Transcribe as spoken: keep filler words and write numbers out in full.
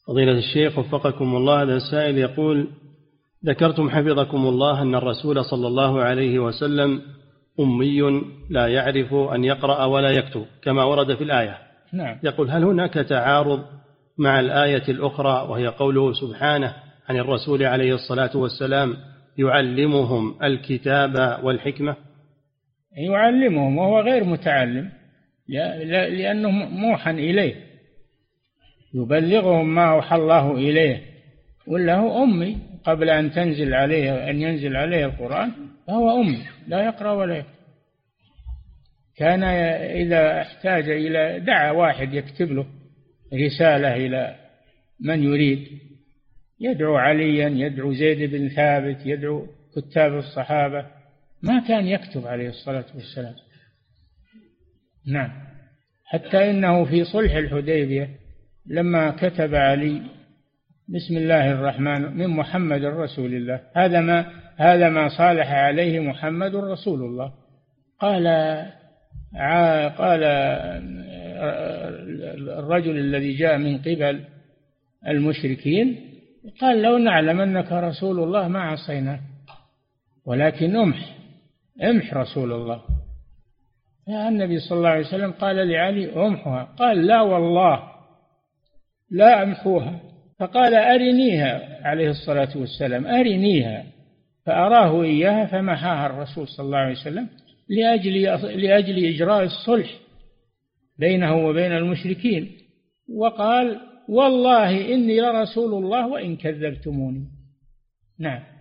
فضيلة الشيخ وفقكم الله، هذا السائل يقول: ذكرتم حفظكم الله أن الرسول صلى الله عليه وسلم أمي لا يعرف أن يقرأ ولا يكتب كما ورد في الآية. نعم. يقول: هل هناك تعارض مع الآية الأخرى وهي قوله سبحانه عن الرسول عليه الصلاة والسلام يعلمهم الكتاب والحكمة؟ يعلمهم وهو غير متعلم، لأنه موحى إليه، يبلغهم ما أوحى الله إليه، ولا هو أمي قبل أن تنزل عليه أن ينزل عليه القرآن، فهو أمي لا يقرأ ولا يكتب. كان إذا احتاج إلى دعا واحد يكتب له رسالة إلى من يريد، يدعو عليا، يدعو زيد بن ثابت، يدعو كتاب الصحابة، ما كان يكتب عليه الصلاة والسلام. نعم. حتى إنه في صلح الحديبية لما كتب علي بسم الله الرحمن من محمد رسول الله، هذا ما هذا ما صالح عليه محمد رسول الله، قال قال الرجل الذي جاء من قبل المشركين قال: لو نعلم أنك رسول الله ما عصيناك، ولكن امح امح رسول الله. النبي صلى الله عليه وسلم قال لعلي: امحها. قال: لا والله لا أمحوها. فقال: أرنيها عليه الصلاة والسلام، أرنيها. فأراه إياها فمحاها الرسول صلى الله عليه وسلم لأجل, لأجل إجراء الصلح بينه وبين المشركين، وقال: والله إني لرسول الله وإن كذبتموني. نعم.